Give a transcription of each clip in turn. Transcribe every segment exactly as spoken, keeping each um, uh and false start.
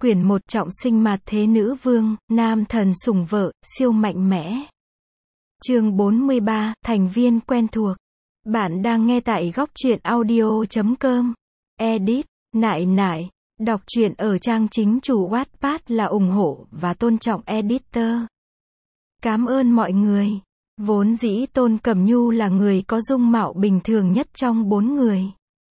Quyển một trọng sinh mạt thế nữ vương, nam thần sủng vợ, siêu mạnh mẽ. Chương bốn mươi ba, thành viên quen thuộc. Bạn đang nghe tại góc truyện audio chấm com. Edit, nại nại. Đọc truyện ở trang chính chủ Wattpad là ủng hộ và tôn trọng editor. Cảm ơn mọi người. Vốn dĩ Tôn Cẩm Nhu là người có dung mạo bình thường nhất trong bốn người.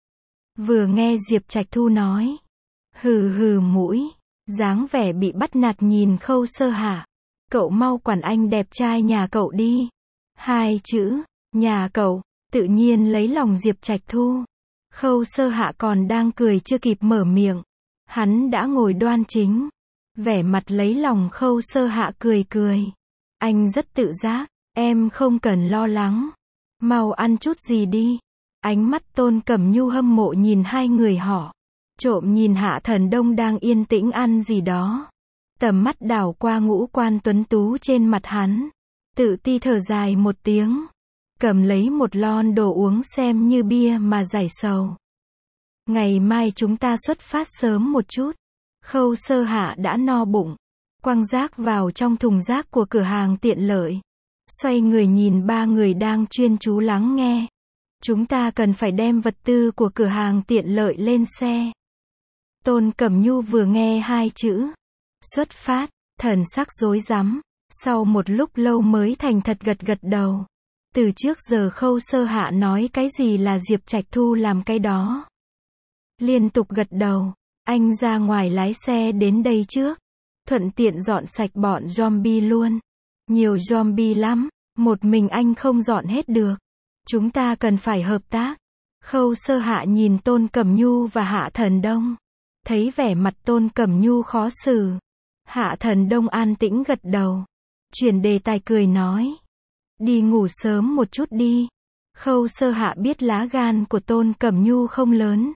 Vừa nghe Diệp Trạch Thu nói, hừ hừ mũi, dáng vẻ bị bắt nạt nhìn Khâu Sơ Hạ. Cậu mau quản anh đẹp trai nhà cậu đi. Hai chữ, nhà cậu, tự nhiên lấy lòng Diệp Trạch Thu. Khâu Sơ Hạ còn đang cười chưa kịp mở miệng. Hắn đã ngồi đoan chính. Vẻ mặt lấy lòng Khâu Sơ Hạ cười cười. Anh rất tự giác, em không cần lo lắng. Mau ăn chút gì đi. Ánh mắt Tôn Cẩm Nhu hâm mộ nhìn hai người họ. Trộm nhìn Hạ Thần Đông đang yên tĩnh ăn gì đó. Tầm mắt đảo qua ngũ quan tuấn tú trên mặt hắn. Tự ti thở dài một tiếng. Cầm lấy một lon đồ uống xem như bia mà giải sầu. Ngày mai chúng ta xuất phát sớm một chút. Khâu Sơ Hạ đã no bụng. Quăng rác vào trong thùng rác của cửa hàng tiện lợi. Xoay người nhìn ba người đang chuyên chú lắng nghe. Chúng ta cần phải đem vật tư của cửa hàng tiện lợi lên xe. Tôn Cẩm Nhu vừa nghe hai chữ xuất phát, thần sắc rối rắm, sau một lúc lâu mới thành thật gật gật đầu. Từ trước giờ Khâu Sơ Hạ nói cái gì là Diệp Trạch Thu làm cái đó. Liên tục gật đầu, anh ra ngoài lái xe đến đây trước, thuận tiện dọn sạch bọn zombie luôn. Nhiều zombie lắm, một mình anh không dọn hết được. Chúng ta cần phải hợp tác. Khâu Sơ Hạ nhìn Tôn Cẩm Nhu và Hạ Thần Đông. Thấy vẻ mặt Tôn Cẩm Nhu khó xử. Hạ Thần Đông an tĩnh gật đầu. Chuyển đề tài cười nói. Đi ngủ sớm một chút đi. Khâu Sơ Hạ biết lá gan của Tôn Cẩm Nhu không lớn.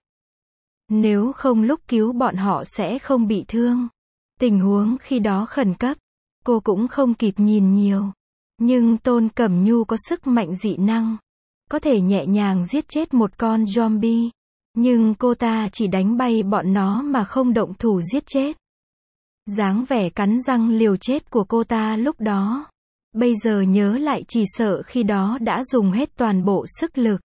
Nếu không lúc cứu bọn họ sẽ không bị thương. Tình huống khi đó khẩn cấp. Cô cũng không kịp nhìn nhiều. Nhưng Tôn Cẩm Nhu có sức mạnh dị năng. Có thể nhẹ nhàng giết chết một con zombie. Nhưng cô ta chỉ đánh bay bọn nó mà không động thủ giết chết. Dáng vẻ cắn răng liều chết của cô ta lúc đó. Bây giờ nhớ lại chỉ sợ khi đó đã dùng hết toàn bộ sức lực.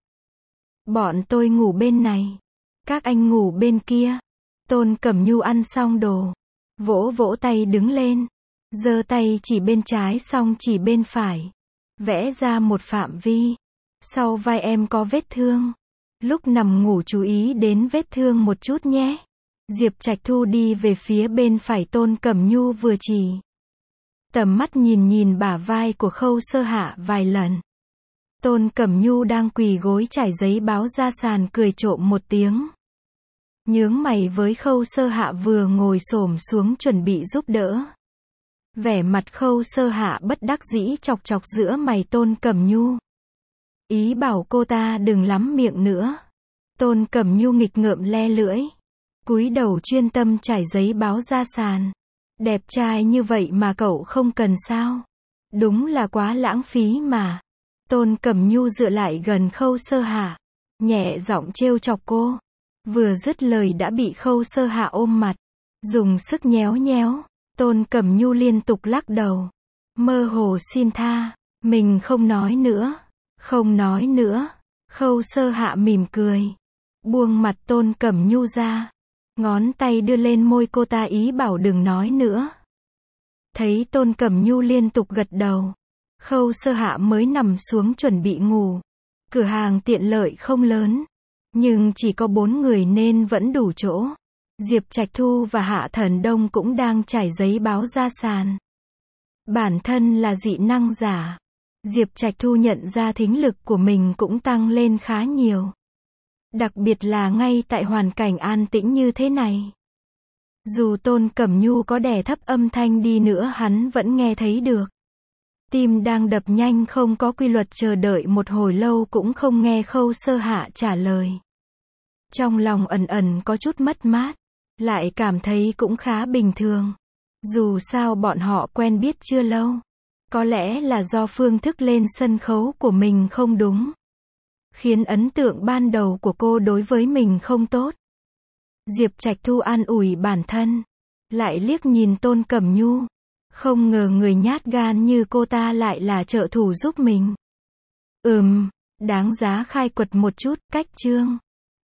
Bọn tôi ngủ bên này. Các anh ngủ bên kia. Tôn Cẩm Nhu ăn xong đồ. Vỗ vỗ tay đứng lên. Giơ tay chỉ bên trái xong chỉ bên phải. Vẽ ra một phạm vi. Sau vai em có vết thương. Lúc nằm ngủ chú ý đến vết thương một chút nhé. Diệp Trạch Thu đi về phía bên phải Tôn Cẩm Nhu vừa chỉ. Tầm mắt nhìn nhìn bả vai của Khâu Sơ Hạ vài lần. Tôn Cẩm Nhu đang quỳ gối trải giấy báo ra sàn cười trộm một tiếng. Nhướng mày với Khâu Sơ Hạ vừa ngồi xổm xuống chuẩn bị giúp đỡ. Vẻ mặt Khâu Sơ Hạ bất đắc dĩ chọc chọc giữa mày Tôn Cẩm Nhu. Ý bảo cô ta đừng lắm miệng nữa. Tôn Cẩm Nhu nghịch ngợm le lưỡi. Cúi đầu chuyên tâm trải giấy báo ra sàn. Đẹp trai như vậy mà cậu không cần sao? Đúng là quá lãng phí mà. Tôn Cẩm Nhu dựa lại gần Khâu Sơ Hạ. Nhẹ giọng trêu chọc cô. Vừa dứt lời đã bị Khâu Sơ Hạ ôm mặt. Dùng sức nhéo nhéo. Tôn Cẩm Nhu liên tục lắc đầu. Mơ hồ xin tha. Mình không nói nữa. Không nói nữa. Khâu Sơ Hạ mỉm cười. Buông mặt Tôn Cẩm Nhu ra. Ngón tay đưa lên môi cô ta ý bảo đừng nói nữa. Thấy Tôn Cẩm Nhu liên tục gật đầu. Khâu Sơ Hạ mới nằm xuống chuẩn bị ngủ. Cửa hàng tiện lợi không lớn. Nhưng chỉ có bốn người nên vẫn đủ chỗ. Diệp Trạch Thu và Hạ Thần Đông cũng đang trải giấy báo ra sàn. Bản thân là dị năng giả. Diệp Trạch Thu nhận ra thính lực của mình cũng tăng lên khá nhiều. Đặc biệt là ngay tại hoàn cảnh an tĩnh như thế này. Dù Tôn Cẩm Nhu có đè thấp âm thanh đi nữa hắn vẫn nghe thấy được. Tim đang đập nhanh không có quy luật chờ đợi một hồi lâu cũng không nghe Khâu Sơ Hạ trả lời. Trong lòng ẩn ẩn có chút mất mát. Lại cảm thấy cũng khá bình thường. Dù sao bọn họ quen biết chưa lâu. Có lẽ là do phương thức lên sân khấu của mình không đúng. Khiến ấn tượng ban đầu của cô đối với mình không tốt. Diệp Trạch Thu an ủi bản thân. Lại liếc nhìn Tôn Cẩm Nhu. Không ngờ người nhát gan như cô ta lại là trợ thủ giúp mình. Ừm, đáng giá khai quật một chút, cách chương.